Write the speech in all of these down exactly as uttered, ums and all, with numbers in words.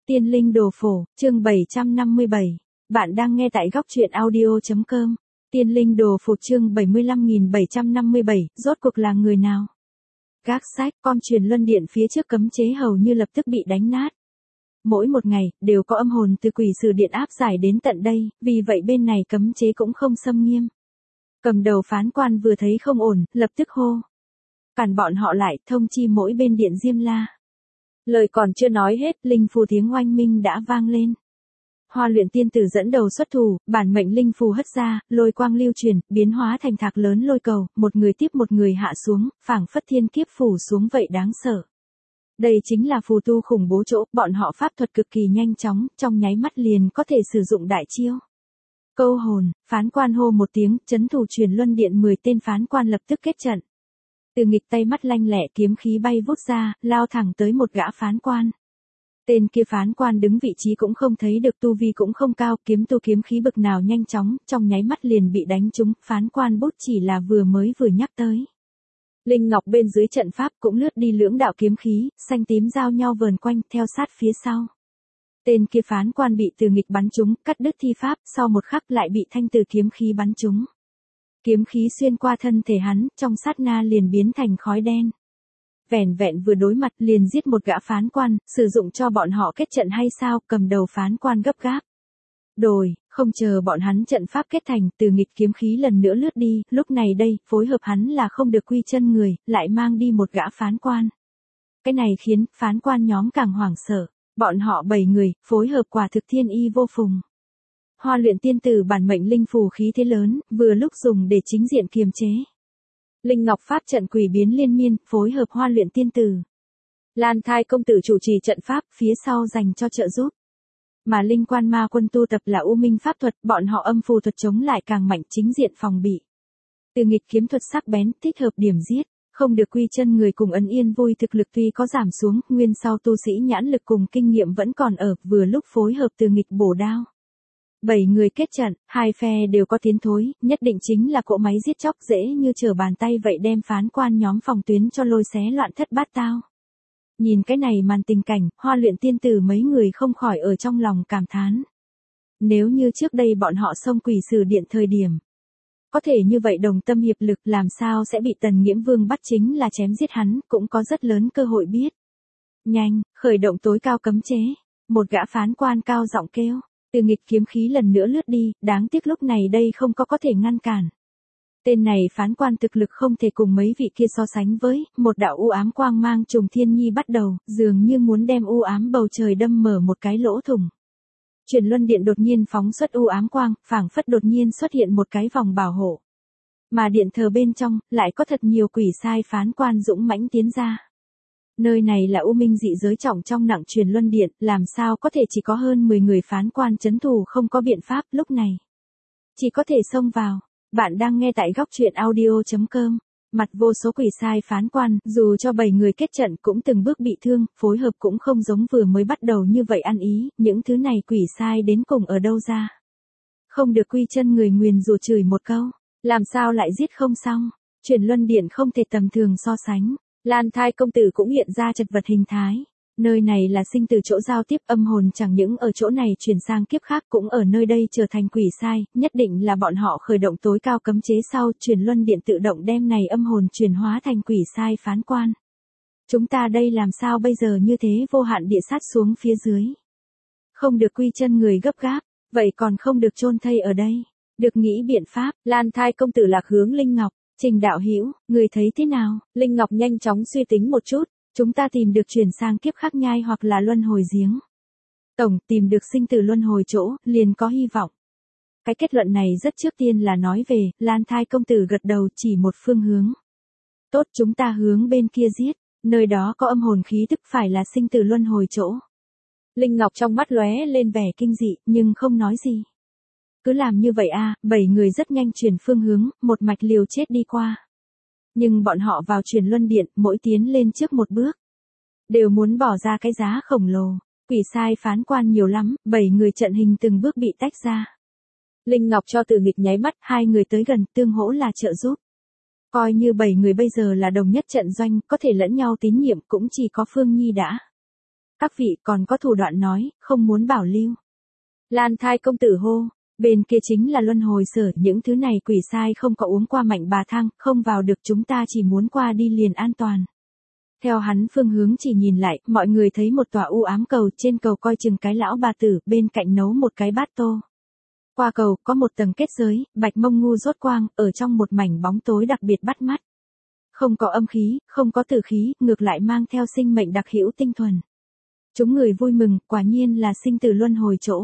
Tiên linh đồ phổ, chương bảy trăm năm mươi bảy. Bạn đang nghe tại góc truyện audio.com. Tiên linh đồ phổ chương bảy mươi lăm nghìn bảy trăm năm mươi bảy, rốt cuộc là người nào? Gác sách, con truyền luân điện phía trước cấm chế hầu như lập tức bị đánh nát. Mỗi một ngày, đều có âm hồn từ quỷ sử điện áp giải đến tận đây, vì vậy bên này cấm chế cũng không xâm nghiêm. Cầm đầu phán quan vừa thấy không ổn, lập tức hô. Cản bọn họ lại, thông chi mỗi bên điện Diêm La. Lời còn chưa nói hết, linh phù tiếng oanh minh đã vang lên. Hoa luyện tiên tử dẫn đầu xuất thủ, bản mệnh linh phù hất ra, lôi quang lưu truyền, biến hóa thành thạc lớn lôi cầu, một người tiếp một người hạ xuống, phảng phất thiên kiếp phủ xuống vậy đáng sợ. Đây chính là phù tu khủng bố chỗ, bọn họ pháp thuật cực kỳ nhanh chóng, trong nháy mắt liền có thể sử dụng đại chiêu. Câu hồn, phán quan hô một tiếng, chấn thủ truyền luân điện mười tên phán quan lập tức kết trận. Từ nghịch tay mắt lanh lẹ kiếm khí bay vút ra, lao thẳng tới một gã phán quan. Tên kia phán quan đứng vị trí cũng không thấy được, tu vi cũng không cao, kiếm tu kiếm khí bực nào nhanh chóng, trong nháy mắt liền bị đánh trúng, phán quan bút chỉ là vừa mới vừa nhắc tới. Linh ngọc bên dưới trận pháp cũng lướt đi lưỡng đạo kiếm khí, xanh tím giao nhau vờn quanh, theo sát phía sau. Tên kia phán quan bị từ nghịch bắn trúng, cắt đứt thi pháp, sau một khắc lại bị thanh từ kiếm khí bắn trúng. Kiếm khí xuyên qua thân thể hắn, trong sát na liền biến thành khói đen. Vẻn vẹn vừa đối mặt liền giết một gã phán quan, sử dụng cho bọn họ kết trận hay sao, cầm đầu phán quan gấp gáp. Đồi, không chờ bọn hắn trận pháp kết thành, từ nghịch kiếm khí lần nữa lướt đi, lúc này đây, phối hợp hắn là không được quy chân người, lại mang đi một gã phán quan. Cái này khiến phán quan nhóm càng hoảng sợ, bọn họ bảy người, phối hợp quả thực thiên y vô phùng. Hoa luyện tiên tử bản mệnh linh phù khí thế lớn, vừa lúc dùng để chính diện kiềm chế. Linh ngọc pháp trận quỷ biến liên miên, phối hợp hoa luyện tiên tử. Lan thai công tử chủ trì trận pháp, phía sau dành cho trợ giúp. Mà linh quan ma quân tu tập là u minh pháp thuật, bọn họ âm phù thuật chống lại càng mạnh, chính diện phòng bị. Từ nghịch kiếm thuật sắc bén, thích hợp điểm giết, không được quy chân người cùng ấn yên vui thực lực tuy có giảm xuống, nguyên sau tu sĩ nhãn lực cùng kinh nghiệm vẫn còn ở, vừa lúc phối hợp từ nghịch bổ đao. Bảy người kết trận, hai phe đều có tiến thối, nhất định chính là cỗ máy giết chóc dễ như trở bàn tay vậy đem phán quan nhóm phòng tuyến cho lôi xé loạn thất bát tao. Nhìn cái này màn tình cảnh, hoa luyện tiên tử mấy người không khỏi ở trong lòng cảm thán. Nếu như trước đây bọn họ xông quỷ sử điện thời điểm, có thể như vậy đồng tâm hiệp lực làm sao sẽ bị Tần Nghiễm Vương bắt chính là chém giết hắn, cũng có rất lớn cơ hội biết. Nhanh, khởi động tối cao cấm chế, một gã phán quan cao giọng kêu. Từ nghịch kiếm khí lần nữa lướt đi, đáng tiếc lúc này đây không có có thể ngăn cản. Tên này phán quan thực lực không thể cùng mấy vị kia so sánh với, một đạo u ám quang mang trùng thiên nhi bắt đầu, dường như muốn đem u ám bầu trời đâm mở một cái lỗ thủng. Truyền luân điện đột nhiên phóng xuất u ám quang, phảng phất đột nhiên xuất hiện một cái vòng bảo hộ. Mà điện thờ bên trong, lại có thật nhiều quỷ sai phán quan dũng mãnh tiến ra. Nơi này là u minh dị giới trọng trong nặng truyền luân điện, làm sao có thể chỉ có hơn mười người phán quan chấn thủ không có biện pháp lúc này. Chỉ có thể xông vào. Bạn đang nghe tại góc truyện audio.com. Mặt vô số quỷ sai phán quan, dù cho bảy người kết trận cũng từng bước bị thương, phối hợp cũng không giống vừa mới bắt đầu như vậy ăn ý, những thứ này quỷ sai đến cùng ở đâu ra. Không được quy chân người nguyền rủa chửi một câu, làm sao lại giết không xong, truyền luân điện không thể tầm thường so sánh. Lan thai công tử cũng hiện ra chật vật hình thái. Nơi này là sinh từ chỗ giao tiếp, âm hồn chẳng những ở chỗ này chuyển sang kiếp khác cũng ở nơi đây trở thành quỷ sai, nhất định là bọn họ khởi động tối cao cấm chế sau, truyền luân điện tự động đem này âm hồn chuyển hóa thành quỷ sai phán quan. Chúng ta đây làm sao bây giờ như thế, vô hạn địa sát xuống phía dưới. Không được quy chân người gấp gáp, vậy còn không được chôn thây ở đây. Được nghĩ biện pháp, Lan thai công tử lạc hướng Linh Ngọc. Trình đạo hữu, người thấy thế nào? Linh Ngọc nhanh chóng suy tính một chút, chúng ta tìm được chuyển sang kiếp khác nhai hoặc là luân hồi giếng. Tổng tìm được sinh tử luân hồi chỗ, liền có hy vọng. Cái kết luận này rất trước tiên là nói về, Lan thai công tử gật đầu chỉ một phương hướng. Tốt, chúng ta hướng bên kia giết, nơi đó có âm hồn khí tức phải là sinh tử luân hồi chỗ. Linh Ngọc trong mắt lóe lên vẻ kinh dị, nhưng không nói gì. Cứ làm như vậy a, bảy người rất nhanh chuyển phương hướng, một mạch liều chết đi qua. Nhưng bọn họ vào truyền luân điện, mỗi tiến lên trước một bước, đều muốn bỏ ra cái giá khổng lồ. Quỷ sai phán quan nhiều lắm, bảy người trận hình từng bước bị tách ra. Linh Ngọc cho Từ Nghịch nháy mắt, hai người tới gần, tương hỗ là trợ giúp. Coi như bảy người bây giờ là đồng nhất trận doanh, có thể lẫn nhau tín nhiệm cũng chỉ có Phương Nhi đã. Các vị còn có thủ đoạn nói, không muốn bảo lưu. Lan Thai công tử hô, bên kia chính là luân hồi sở, những thứ này quỷ sai không có uống qua mạnh bà thang, không vào được, chúng ta chỉ muốn qua đi liền an toàn. Theo hắn phương hướng chỉ nhìn lại, mọi người thấy một tòa u ám cầu, trên cầu coi chừng cái lão bà tử, bên cạnh nấu một cái bát tô. Qua cầu, có một tầng kết giới, bạch mông ngu rốt quang, ở trong một mảnh bóng tối đặc biệt bắt mắt. Không có âm khí, không có tử khí, ngược lại mang theo sinh mệnh đặc hữu tinh thuần. Chúng người vui mừng, quả nhiên là sinh tử luân hồi chỗ.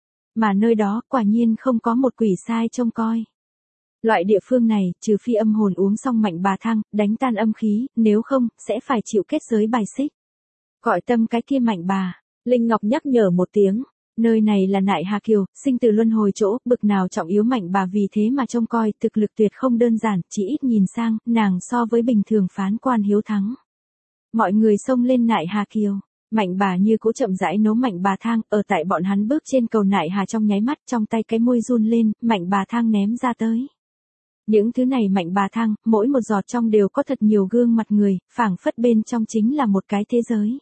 Mà nơi đó, quả nhiên không có một quỷ sai trông coi. Loại địa phương này, trừ phi âm hồn uống xong mạnh bà thang, đánh tan âm khí, nếu không, sẽ phải chịu kết giới bài xích. Gọi tâm cái kia mạnh bà, Linh Ngọc nhắc nhở một tiếng. Nơi này là Nại Hà Kiều, sinh tử luân hồi chỗ, bực nào trọng yếu mạnh bà vì thế mà trông coi, thực lực tuyệt không đơn giản, chỉ ít nhìn sang, nàng so với bình thường phán quan hiếu thắng. Mọi người xông lên Nại Hà Kiều, mạnh bà như cũ chậm rãi nấu mạnh bà thang, ở tại bọn hắn bước trên cầu Nại Hà trong nháy mắt, trong tay cái môi run lên, mạnh bà thang ném ra tới. Những thứ này mạnh bà thang, mỗi một giọt trong đều có thật nhiều gương mặt người, phảng phất bên trong chính là một cái thế giới.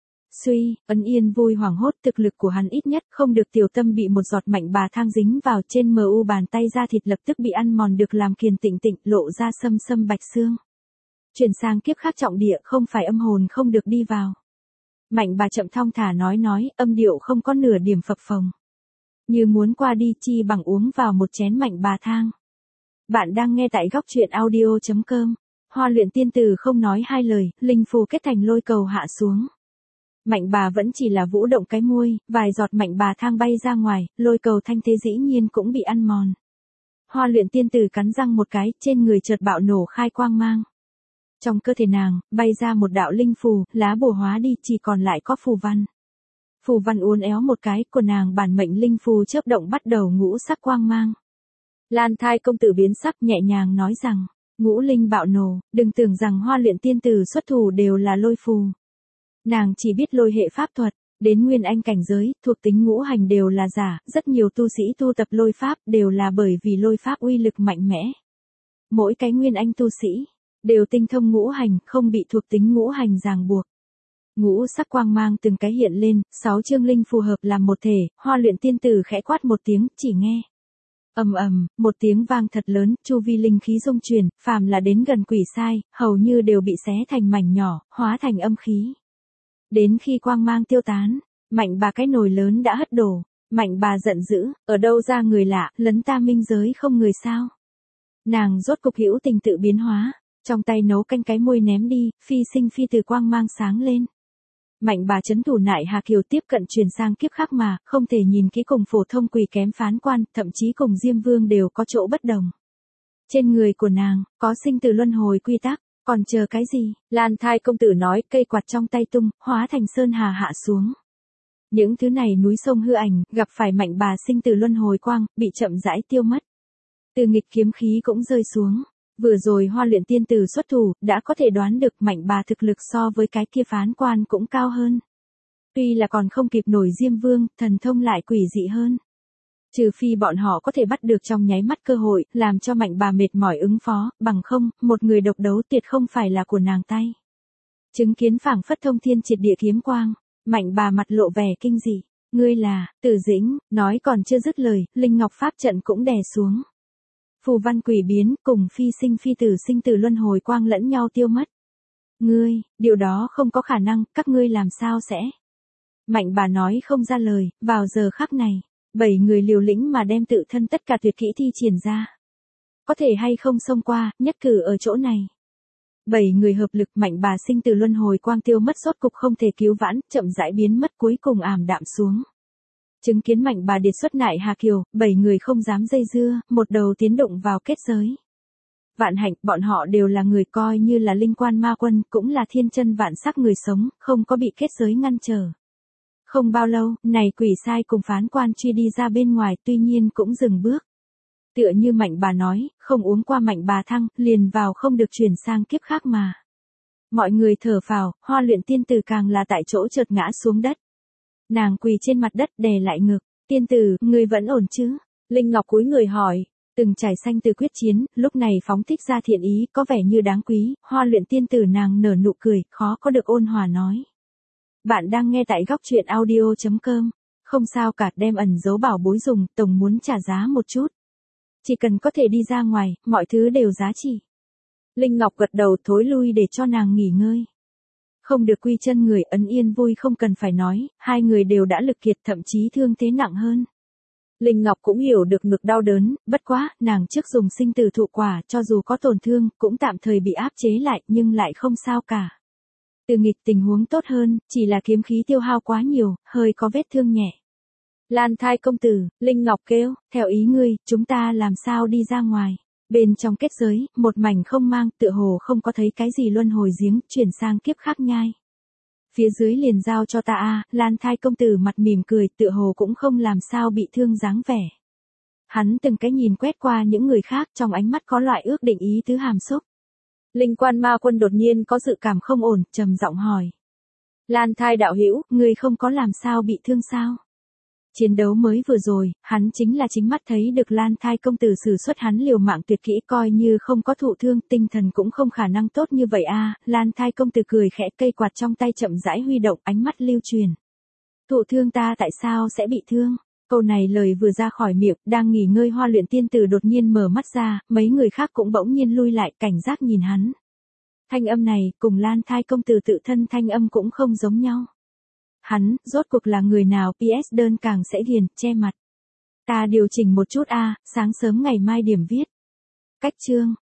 Suy, Ân Yên vui hoảng hốt, thực lực của hắn ít nhất không được tiểu tâm bị một giọt mạnh bà thang dính vào, trên mờ u bàn tay da thịt lập tức bị ăn mòn được làm kiền tịnh tịnh, lộ ra sâm sâm bạch xương. Chuyển sang kiếp khác trọng địa, không phải âm hồn không được đi vào. Mạnh bà chậm thong thả nói nói, âm điệu không có nửa điểm phập phồng. Như muốn qua đi chi bằng uống vào một chén mạnh bà thang. Bạn đang nghe tại góc truyện audio chấm com. Hoa Luyện tiên tử không nói hai lời, linh phù kết thành lôi cầu hạ xuống. Mạnh bà vẫn chỉ là vũ động cái môi, vài giọt mạnh bà thang bay ra ngoài, lôi cầu thanh thế dĩ nhiên cũng bị ăn mòn. Hoa Luyện tiên tử cắn răng một cái, trên người chợt bạo nổ khai quang mang. Trong cơ thể nàng, bay ra một đạo linh phù, lá bùa hóa đi, chỉ còn lại có phù văn. Phù văn uốn éo một cái, của nàng bản mệnh linh phù chớp động bắt đầu ngũ sắc quang mang. Lan Thai công tử biến sắc nhẹ nhàng nói rằng, ngũ linh bạo nổ, đừng tưởng rằng Hoa Luyện tiên tử xuất thủ đều là lôi phù. Nàng chỉ biết lôi hệ pháp thuật, đến nguyên anh cảnh giới, thuộc tính ngũ hành đều là giả, rất nhiều tu sĩ tu tập lôi pháp đều là bởi vì lôi pháp uy lực mạnh mẽ. Mỗi cái nguyên anh tu sĩ, đều tinh thông ngũ hành, không bị thuộc tính ngũ hành ràng buộc. Ngũ sắc quang mang từng cái hiện lên, sáu chương linh phù hợp làm một thể, Hoa Luyện tiên tử khẽ quát một tiếng, chỉ nghe. Ầm ầm, một tiếng vang thật lớn, chu vi linh khí rung chuyển, phàm là đến gần quỷ sai, hầu như đều bị xé thành mảnh nhỏ, hóa thành âm khí. Đến khi quang mang tiêu tán, mạnh bà cái nồi lớn đã hất đổ, mạnh bà giận dữ, ở đâu ra người lạ, lấn ta minh giới không người sao. Nàng rốt cục hữu tình tự biến hóa, trong tay nấu canh cái môi ném đi, phi sinh phi từ quang mang sáng lên. Mạnh bà chấn thủ Nại Hà Kiều tiếp cận truyền sang kiếp khác mà, không thể nhìn kỹ cùng phổ thông quỳ kém phán quan, thậm chí cùng Diêm Vương đều có chỗ bất đồng. Trên người của nàng, có sinh tử luân hồi quy tắc, còn chờ cái gì? Lan Thai công tử nói, cây quạt trong tay tung, hóa thành sơn hà hạ xuống. Những thứ này núi sông hư ảnh, gặp phải mạnh bà sinh tử luân hồi quang, bị chậm rãi tiêu mất. Từ nghịch kiếm khí cũng rơi xuống. Vừa rồi Hoa Luyện tiên tử xuất thủ, đã có thể đoán được mạnh bà thực lực so với cái kia phán quan cũng cao hơn. Tuy là còn không kịp nổi Diêm Vương, thần thông lại quỷ dị hơn. Trừ phi bọn họ có thể bắt được trong nháy mắt cơ hội, làm cho mạnh bà mệt mỏi ứng phó, bằng không, một người độc đấu tuyệt không phải là của nàng tay. Chứng kiến phảng phất thông thiên triệt địa kiếm quang, mạnh bà mặt lộ vẻ kinh dị. Ngươi là, Tử Dĩnh, nói còn chưa dứt lời, Linh Ngọc Pháp trận cũng đè xuống. Phù văn quỷ biến, cùng phi sinh phi tử sinh tử luân hồi quang lẫn nhau tiêu mất. Ngươi, điều đó không có khả năng, các ngươi làm sao sẽ? Mạnh bà nói không ra lời, vào giờ khắc này, bảy người liều lĩnh mà đem tự thân tất cả tuyệt kỹ thi triển ra. Có thể hay không xông qua, nhất cử ở chỗ này. Bảy người hợp lực mạnh bà sinh tử luân hồi quang tiêu mất rốt cục không thể cứu vãn, chậm rãi biến mất cuối cùng ảm đạm xuống. Chứng kiến mạnh bà điệt xuất Nại Hà Kiều, bảy người không dám dây dưa, một đầu tiến động vào kết giới. Vạn hạnh, bọn họ đều là người coi như là linh quan ma quân, cũng là thiên chân vạn sắc người sống, không có bị kết giới ngăn trở. Không bao lâu, này quỷ sai cùng phán quan truy đi ra bên ngoài, tuy nhiên cũng dừng bước. Tựa như mạnh bà nói, không uống qua mạnh bà thăng, liền vào không được chuyển sang kiếp khác mà. Mọi người thở phào, Hoa Luyện tiên tử càng là tại chỗ chợt ngã xuống đất. Nàng quỳ trên mặt đất đè lại ngực, tiên tử, ngươi vẫn ổn chứ? Linh Ngọc cúi người hỏi, từng trải sanh từ quyết chiến, lúc này phóng thích ra thiện ý, có vẻ như đáng quý, Hoa Luyện tiên tử nàng nở nụ cười, khó có được ôn hòa nói. Bạn đang nghe tại góc truyện audio chấm com. Không sao cả, đem ẩn giấu bảo bối dùng, tổng muốn trả giá một chút. Chỉ cần có thể đi ra ngoài, mọi thứ đều giá trị. Linh Ngọc gật đầu thối lui để cho nàng nghỉ ngơi. Không được quy chân người Ấn Yên vui không cần phải nói, hai người đều đã lực kiệt thậm chí thương thế nặng hơn. Linh Ngọc cũng hiểu được ngực đau đớn, bất quá, nàng trước dùng sinh tử thụ quả cho dù có tổn thương, cũng tạm thời bị áp chế lại nhưng lại không sao cả. Từ nghịch tình huống tốt hơn, chỉ là kiếm khí tiêu hao quá nhiều, hơi có vết thương nhẹ. Lan thai công tử, Linh Ngọc kêu, theo ý ngươi, chúng ta làm sao đi ra ngoài. Bên trong kết giới, một mảnh không mang, tựa hồ không có thấy cái gì luân hồi giếng, chuyển sang kiếp khác nhai. Phía dưới liền giao cho ta a. Lan thai công tử mặt mỉm cười, tựa hồ cũng không làm sao bị thương dáng vẻ. Hắn từng cái nhìn quét qua những người khác, trong ánh mắt có loại ước định ý tứ hàm xúc. Linh Quan Ma Quân đột nhiên có dự cảm không ổn, trầm giọng hỏi. Lan thai đạo hữu, ngươi không có làm sao bị thương sao? Chiến đấu mới vừa rồi, hắn chính là chính mắt thấy được Lan thai công tử sử xuất hắn liều mạng tuyệt kỹ, coi như không có thụ thương, tinh thần cũng không khả năng tốt như vậy a. Lan thai công tử cười khẽ, cây quạt trong tay chậm rãi huy động, ánh mắt lưu truyền. Thụ thương ta tại sao sẽ bị thương? Câu này lời vừa ra khỏi miệng, đang nghỉ ngơi Hoa Luyện tiên tử đột nhiên mở mắt ra, mấy người khác cũng bỗng nhiên lui lại, cảnh giác nhìn hắn. Thanh âm này, cùng Lan thai công tử tự thân thanh âm cũng không giống nhau. Hắn, rốt cuộc là người nào? pê ét đơn càng sẽ ghiền, che mặt. Ta điều chỉnh một chút a, sáng sớm ngày mai điểm viết. Cách chương,